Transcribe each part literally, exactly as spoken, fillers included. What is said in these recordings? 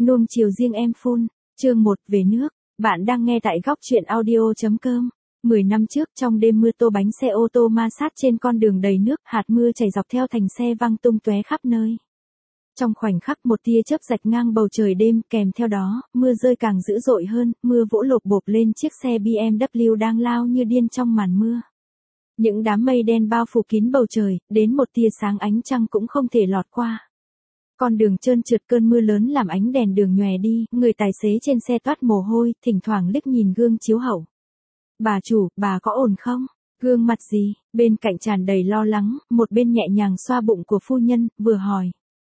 Nuông chiều riêng em full, chương một về nước, bạn đang nghe tại góc truyện audio.com. mười năm trước trong đêm mưa tô bánh xe ô tô ma sát trên con đường đầy nước, hạt mưa chảy dọc theo thành xe văng tung tóe khắp nơi. Trong khoảnh khắc một tia chớp rạch ngang bầu trời đêm, kèm theo đó, mưa rơi càng dữ dội hơn, mưa vỗ lộp bộp lên chiếc xe bê em vê đang lao như điên trong màn mưa. Những đám mây đen bao phủ kín bầu trời, đến một tia sáng ánh trăng cũng không thể lọt qua. Con đường trơn trượt, cơn mưa lớn làm ánh đèn đường nhòe đi, người tài xế trên xe toát mồ hôi, thỉnh thoảng liếc nhìn gương chiếu hậu. Bà chủ, bà có ổn không? Gương mặt gì? Bên cạnh tràn đầy lo lắng, một bên nhẹ nhàng xoa bụng của phu nhân, vừa hỏi.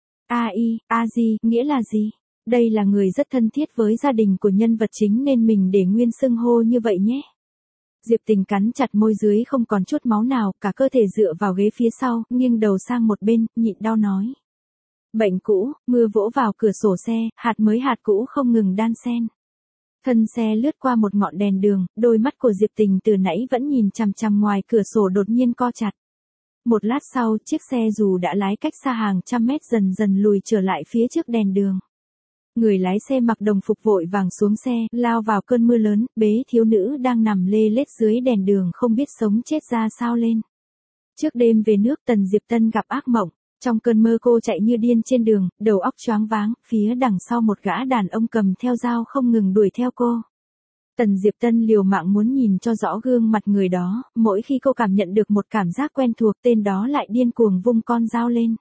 A y, a gì, nghĩa là gì? Đây là người rất thân thiết với gia đình của nhân vật chính nên mình để nguyên xưng hô như vậy nhé. Diệp Tình cắn chặt môi dưới không còn chút máu nào, cả cơ thể dựa vào ghế phía sau, nghiêng đầu sang một bên, nhịn đau nói. Bệnh cũ, mưa vỗ vào cửa sổ xe, hạt mới hạt cũ không ngừng đan xen. Thân xe lướt qua một ngọn đèn đường, đôi mắt của Diệp Tình từ nãy vẫn nhìn chằm chằm ngoài cửa sổ đột nhiên co chặt. Một lát sau, chiếc xe dù đã lái cách xa hàng trăm mét dần dần lùi trở lại phía trước đèn đường. Người lái xe mặc đồng phục vội vàng xuống xe, lao vào cơn mưa lớn, bế thiếu nữ đang nằm lê lết dưới đèn đường không biết sống chết ra sao lên. Trước đêm về nước, Tần Diệp Tân gặp ác mộng. Trong cơn mơ cô chạy như điên trên đường, đầu óc choáng váng, phía đằng sau một gã đàn ông cầm theo dao không ngừng đuổi theo cô. Tần Diệp Tân liều mạng muốn nhìn cho rõ gương mặt người đó, mỗi khi cô cảm nhận được một cảm giác quen thuộc, tên đó lại điên cuồng vung con dao lên.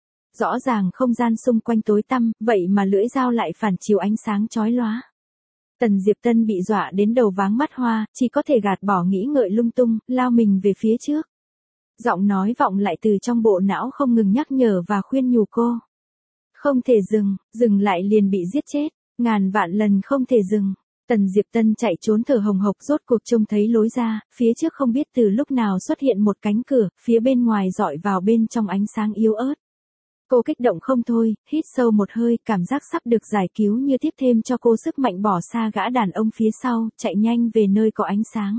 Rõ ràng không gian xung quanh tối tăm, vậy mà lưỡi dao lại phản chiếu ánh sáng chói lóa. Tần Diệp Tân bị dọa đến đầu váng mắt hoa, chỉ có thể gạt bỏ nghĩ ngợi lung tung, lao mình về phía trước. Giọng nói vọng lại từ trong bộ não không ngừng nhắc nhở và khuyên nhủ cô. Không thể dừng, dừng lại liền bị giết chết, ngàn vạn lần không thể dừng. Tần Diệp Tân chạy trốn thở hồng hộc, rốt cuộc trông thấy lối ra, phía trước không biết từ lúc nào xuất hiện một cánh cửa, phía bên ngoài dọi vào bên trong ánh sáng yếu ớt. Cô kích động không thôi, hít sâu một hơi, cảm giác sắp được giải cứu như tiếp thêm cho cô sức mạnh bỏ xa gã đàn ông phía sau, chạy nhanh về nơi có ánh sáng.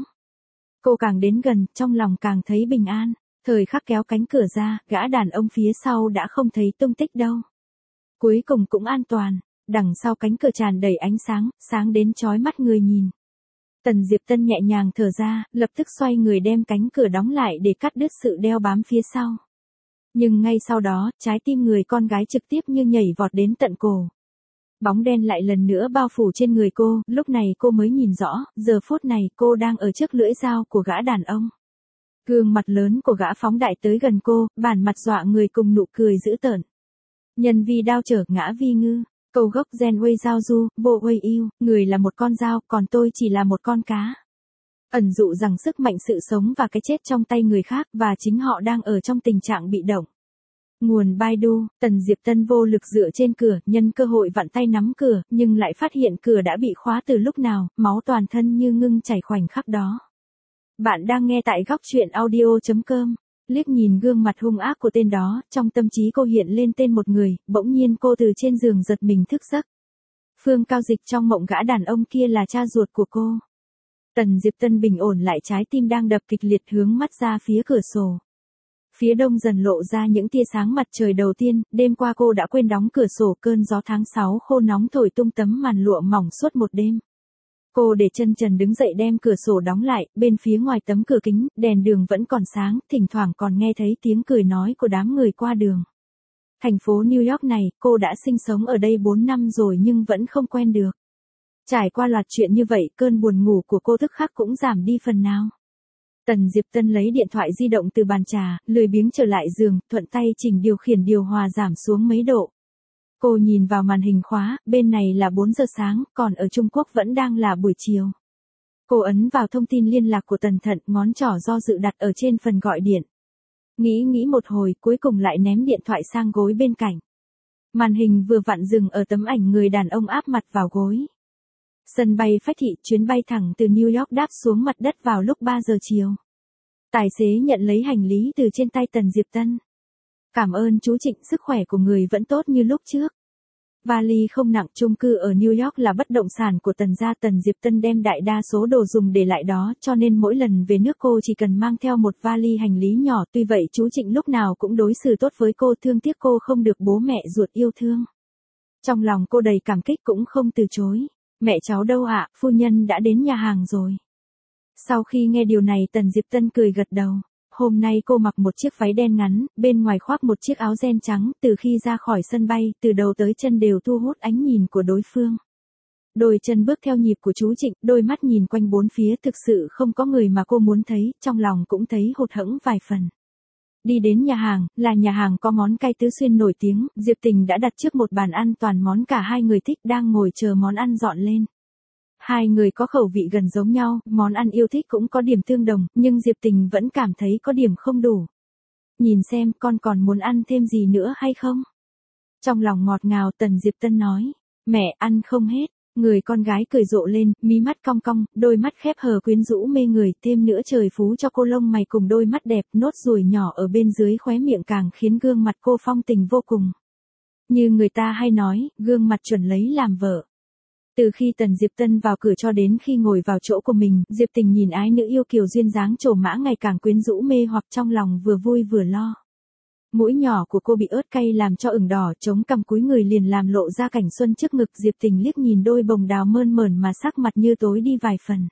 Cô càng đến gần, trong lòng càng thấy bình an. Thời khắc kéo cánh cửa ra, gã đàn ông phía sau đã không thấy tung tích đâu. Cuối cùng cũng an toàn, đằng sau cánh cửa tràn đầy ánh sáng, sáng đến chói mắt người nhìn. Tần Diệp Tân nhẹ nhàng thở ra, lập tức xoay người đem cánh cửa đóng lại để cắt đứt sự đeo bám phía sau. Nhưng ngay sau đó, trái tim người con gái trực tiếp như nhảy vọt đến tận cổ. Bóng đen lại lần nữa bao phủ trên người cô, lúc này cô mới nhìn rõ, giờ phút này cô đang ở trước lưỡi dao của gã đàn ông. Gương mặt lớn của gã phóng đại tới gần cô, bản mặt dọa người cùng nụ cười dữ tợn. Nhân vi đao trở ngã vi ngư, câu gốc gen wei giao du, bộ wei yêu, người là một con dao, còn tôi chỉ là một con cá. Ẩn dụ rằng sức mạnh sự sống và cái chết trong tay người khác và chính họ đang ở trong tình trạng bị động. Nguồn Baidu, Tần Diệp Tân vô lực dựa trên cửa, nhân cơ hội vặn tay nắm cửa, nhưng lại phát hiện cửa đã bị khóa từ lúc nào, máu toàn thân như ngưng chảy khoảnh khắc đó. Bạn đang nghe tại góc truyện audio.com. Liếc nhìn gương mặt hung ác của tên đó, trong tâm trí cô hiện lên tên một người, bỗng nhiên cô từ trên giường giật mình thức giấc. Phương Cao Dịch trong mộng gã đàn ông kia là cha ruột của cô. Tần Diệp Tân bình ổn lại trái tim đang đập kịch liệt, hướng mắt ra phía cửa sổ. Phía đông dần lộ ra những tia sáng mặt trời đầu tiên, đêm qua cô đã quên đóng cửa sổ, cơn gió tháng sáu khô nóng thổi tung tấm màn lụa mỏng suốt một đêm. Cô để chân trần đứng dậy đem cửa sổ đóng lại, bên phía ngoài tấm cửa kính, đèn đường vẫn còn sáng, thỉnh thoảng còn nghe thấy tiếng cười nói của đám người qua đường. Thành phố New York này, cô đã sinh sống ở đây bốn năm rồi nhưng vẫn không quen được. Trải qua loạt chuyện như vậy, cơn buồn ngủ của cô tức khắc cũng giảm đi phần nào. Tần Diệp Tân lấy điện thoại di động từ bàn trà, lười biếng trở lại giường, thuận tay chỉnh điều khiển điều hòa giảm xuống mấy độ. Cô nhìn vào màn hình khóa, bên này là bốn giờ sáng, còn ở Trung Quốc vẫn đang là buổi chiều. Cô ấn vào thông tin liên lạc của Tần Thận, ngón trỏ do dự đặt ở trên phần gọi điện. Nghĩ nghĩ một hồi, cuối cùng lại ném điện thoại sang gối bên cạnh. Màn hình vừa vặn dừng ở tấm ảnh người đàn ông áp mặt vào gối. Sân bay Phách Thị, chuyến bay thẳng từ New York đáp xuống mặt đất vào lúc ba giờ chiều. Tài xế nhận lấy hành lý từ trên tay Tần Diệp Tân. Cảm ơn chú Trịnh, sức khỏe của người vẫn tốt như lúc trước. Vali không nặng, chung cư ở New York là bất động sản của Tần gia. Tần Diệp Tân đem đại đa số đồ dùng để lại đó, cho nên mỗi lần về nước cô chỉ cần mang theo một vali hành lý nhỏ. Tuy vậy chú Trịnh lúc nào cũng đối xử tốt với cô, thương tiếc cô không được bố mẹ ruột yêu thương. Trong lòng cô đầy cảm kích cũng không từ chối. Mẹ cháu đâu ạ, phu nhân đã đến nhà hàng rồi. Sau khi nghe điều này Tần Diệp Tân cười gật đầu. Hôm nay cô mặc một chiếc váy đen ngắn, bên ngoài khoác một chiếc áo ren trắng, từ khi ra khỏi sân bay, từ đầu tới chân đều thu hút ánh nhìn của đối phương. Đôi chân bước theo nhịp của chú Trịnh, đôi mắt nhìn quanh bốn phía thực sự không có người mà cô muốn thấy, trong lòng cũng thấy hụt hẫng vài phần. Đi đến nhà hàng, là nhà hàng có món cay tứ xuyên nổi tiếng, Diệp Tình đã đặt trước một bàn ăn toàn món cả hai người thích đang ngồi chờ món ăn dọn lên. Hai người có khẩu vị gần giống nhau, món ăn yêu thích cũng có điểm tương đồng, nhưng Diệp Tình vẫn cảm thấy có điểm không đủ. Nhìn xem con còn muốn ăn thêm gì nữa hay không? Trong lòng ngọt ngào Tần Diệp Tân nói, mẹ ăn không hết. Người con gái cười rộ lên, mí mắt cong cong, đôi mắt khép hờ quyến rũ mê người, thêm nữa trời phú cho cô lông mày cùng đôi mắt đẹp, nốt ruồi nhỏ ở bên dưới khóe miệng càng khiến gương mặt cô phong tình vô cùng. Như người ta hay nói, gương mặt chuẩn lấy làm vợ. Từ khi Tần Diệp Tân vào cửa cho đến khi ngồi vào chỗ của mình, Diệp Tình nhìn ái nữ yêu kiều duyên dáng trổ mã ngày càng quyến rũ mê hoặc trong lòng vừa vui vừa lo. Mũi nhỏ của cô bị ớt cay làm cho ửng đỏ, chống cằm cúi người liền làm lộ ra cảnh xuân trước ngực. Diệp Tình liếc nhìn đôi bồng đào mơn mởn mà sắc mặt như tối đi vài phần.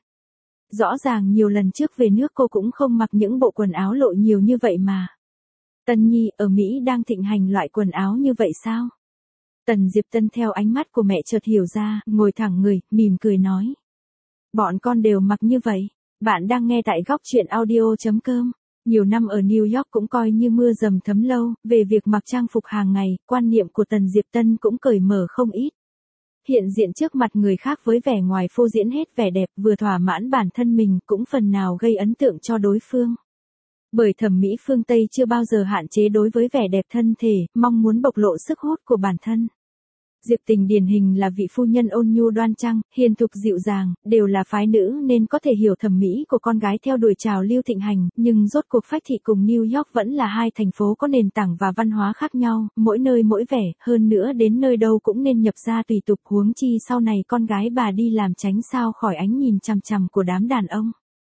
Rõ ràng nhiều lần trước về nước cô cũng không mặc những bộ quần áo lộ nhiều như vậy mà. Tân Nhi, ở Mỹ đang thịnh hành loại quần áo như vậy sao? Tần Diệp Tân theo ánh mắt của mẹ chợt hiểu ra, ngồi thẳng người, mỉm cười nói. Bọn con đều mặc như vậy. Bạn đang nghe tại góc truyện audio chấm com. Nhiều năm ở New York cũng coi như mưa dầm thấm lâu, về việc mặc trang phục hàng ngày, quan niệm của Tần Diệp Tân cũng cởi mở không ít. Hiện diện trước mặt người khác với vẻ ngoài phô diễn hết vẻ đẹp vừa thỏa mãn bản thân mình cũng phần nào gây ấn tượng cho đối phương. Bởi thẩm mỹ phương Tây chưa bao giờ hạn chế đối với vẻ đẹp thân thể, mong muốn bộc lộ sức hút của bản thân. Diệp Tình điển hình là vị phu nhân ôn nhu đoan trang, hiền thục dịu dàng, đều là phái nữ nên có thể hiểu thẩm mỹ của con gái theo đuổi trào lưu thịnh hành, nhưng rốt cuộc Phách Thị cùng New York vẫn là hai thành phố có nền tảng và văn hóa khác nhau, mỗi nơi mỗi vẻ, hơn nữa đến nơi đâu cũng nên nhập gia tùy tục, huống chi sau này con gái bà đi làm tránh sao khỏi ánh nhìn chằm chằm của đám đàn ông.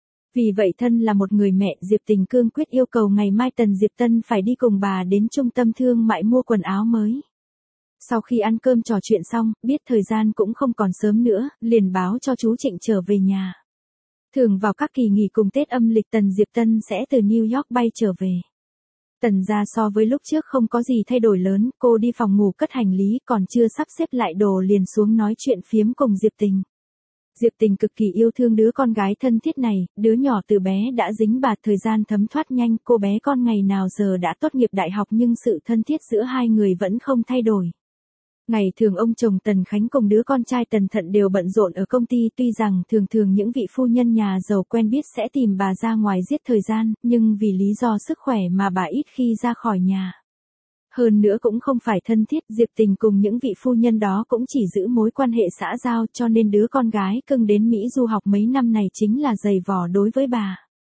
Vì vậy thân là một người mẹ, Diệp Tình cương quyết yêu cầu ngày mai Tần Diệp Tân phải đi cùng bà đến trung tâm thương mại mua quần áo mới. Sau khi ăn cơm trò chuyện xong, biết thời gian cũng không còn sớm nữa, liền báo cho chú Trịnh trở về nhà. Thường vào các kỳ nghỉ cùng Tết âm lịch Tần Diệp Tân sẽ từ New York bay trở về. Tần gia so với lúc trước không có gì thay đổi lớn, cô đi phòng ngủ cất hành lý, còn chưa sắp xếp lại đồ liền xuống nói chuyện phiếm cùng Diệp Tình. Diệp Tình cực kỳ yêu thương đứa con gái thân thiết này, đứa nhỏ từ bé đã dính bạt, thời gian thấm thoát nhanh, cô bé con ngày nào giờ đã tốt nghiệp đại học nhưng sự thân thiết giữa hai người vẫn không thay đổi. Ngày thường ông chồng Tần Khánh cùng đứa con trai Tần Thận đều bận rộn ở công ty, tuy rằng thường thường những vị phu nhân nhà giàu quen biết sẽ tìm bà ra ngoài giết thời gian, nhưng vì lý do sức khỏe mà bà ít khi ra khỏi nhà. Hơn nữa cũng không phải thân thiết, Diệp Tình cùng những vị phu nhân đó cũng chỉ giữ mối quan hệ xã giao, cho nên đứa con gái cưng đến Mỹ du học mấy năm này chính là giày vò đối với bà.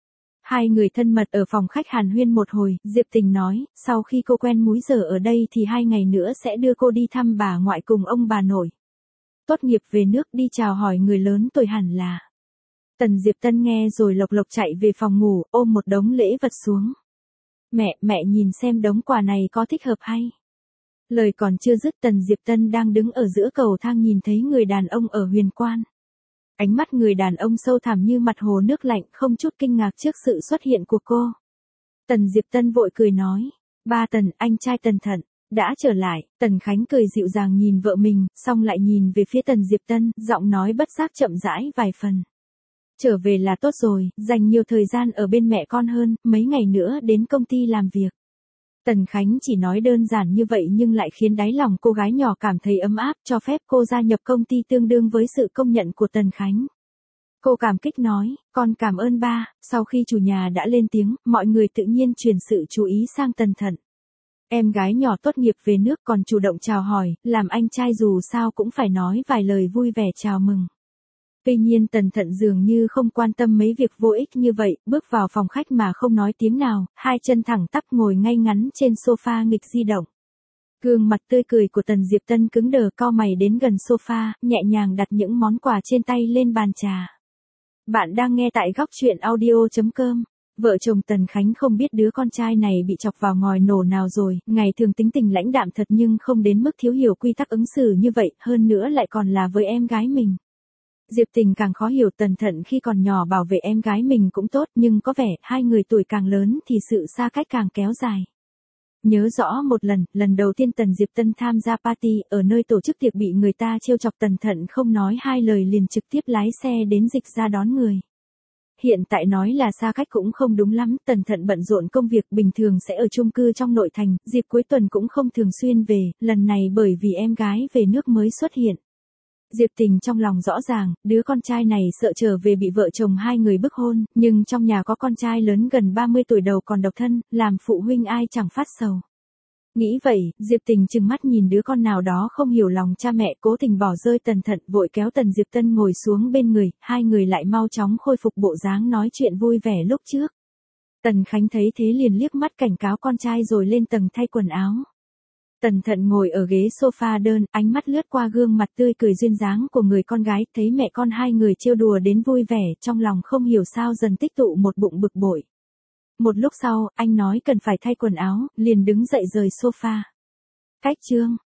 Hai người thân mật ở phòng khách hàn huyên một hồi, Diệp Tình nói, sau khi cô quen múi giờ ở đây thì hai ngày nữa sẽ đưa cô đi thăm bà ngoại cùng ông bà nội. Tốt nghiệp về nước đi chào hỏi người lớn tuổi hẳn là. Tần Diệp Tân nghe rồi lộc lộc chạy về phòng ngủ, ôm một đống lễ vật xuống. Mẹ, mẹ nhìn xem đống quà này có thích hợp hay. Lời còn chưa dứt Tần Diệp Tân đang đứng ở giữa cầu thang nhìn thấy người đàn ông ở huyền quan. Ánh mắt người đàn ông sâu thẳm như mặt hồ nước lạnh, không chút kinh ngạc trước sự xuất hiện của cô. Tần Diệp Tân vội cười nói, ba Tần, anh trai Tần Thận, đã trở lại. Tần Khánh cười dịu dàng nhìn vợ mình, xong lại nhìn về phía Tần Diệp Tân, giọng nói bất giác chậm rãi vài phần. Trở về là tốt rồi, dành nhiều thời gian ở bên mẹ con hơn, mấy ngày nữa đến công ty làm việc. Tần Khánh chỉ nói đơn giản như vậy nhưng lại khiến đáy lòng cô gái nhỏ cảm thấy ấm áp, cho phép cô gia nhập công ty tương đương với sự công nhận của Tần Khánh. Cô cảm kích nói, con cảm ơn ba. Sau khi chủ nhà đã lên tiếng, mọi người tự nhiên chuyển sự chú ý sang Tần Thận. Em gái nhỏ tốt nghiệp về nước còn chủ động chào hỏi, làm anh trai dù sao cũng phải nói vài lời vui vẻ chào mừng. Tuy nhiên Tần Thận dường như không quan tâm mấy việc vô ích như vậy, bước vào phòng khách mà không nói tiếng nào, hai chân thẳng tắp ngồi ngay ngắn trên sofa nghịch di động. Gương mặt tươi cười của Tần Diệp Tân cứng đờ, cau mày đến gần sofa, nhẹ nhàng đặt những món quà trên tay lên bàn trà. Bạn đang nghe tại góc truyện audio chấm com. Vợ chồng Tần Khánh không biết đứa con trai này bị chọc vào ngòi nổ nào rồi, ngày thường tính tình lãnh đạm thật nhưng không đến mức thiếu hiểu quy tắc ứng xử như vậy, hơn nữa lại còn là với em gái mình. Diệp Tình càng khó hiểu Tần Thận khi còn nhỏ bảo vệ em gái mình cũng tốt, nhưng có vẻ hai người tuổi càng lớn thì sự xa cách càng kéo dài. Nhớ rõ một lần, lần đầu tiên Tần Diệp Tân tham gia party ở nơi tổ chức tiệc bị người ta trêu chọc, Tần Thận không nói hai lời liền trực tiếp lái xe đến Dịch ra đón người. Hiện tại nói là xa cách cũng không đúng lắm, Tần Thận bận rộn công việc bình thường sẽ ở chung cư trong nội thành, dịp cuối tuần cũng không thường xuyên về, lần này bởi vì em gái về nước mới xuất hiện. Diệp Tình trong lòng rõ ràng, đứa con trai này sợ trở về bị vợ chồng hai người bức hôn, nhưng trong nhà có con trai lớn gần ba mươi tuổi đầu còn độc thân, làm phụ huynh ai chẳng phát sầu. Nghĩ vậy, Diệp Tình trừng mắt nhìn đứa con nào đó không hiểu lòng cha mẹ, cố tình bỏ rơi Tần Thận, vội kéo Tần Diệp Tân ngồi xuống bên người, hai người lại mau chóng khôi phục bộ dáng nói chuyện vui vẻ lúc trước. Tần Khánh thấy thế liền liếc mắt cảnh cáo con trai rồi lên tầng thay quần áo. Tần Thận ngồi ở ghế sofa đơn, ánh mắt lướt qua gương mặt tươi cười duyên dáng của người con gái, thấy mẹ con hai người trêu đùa đến vui vẻ, trong lòng không hiểu sao dần tích tụ một bụng bực bội. Một lúc sau, anh nói cần phải thay quần áo, liền đứng dậy rời sofa. Cách chương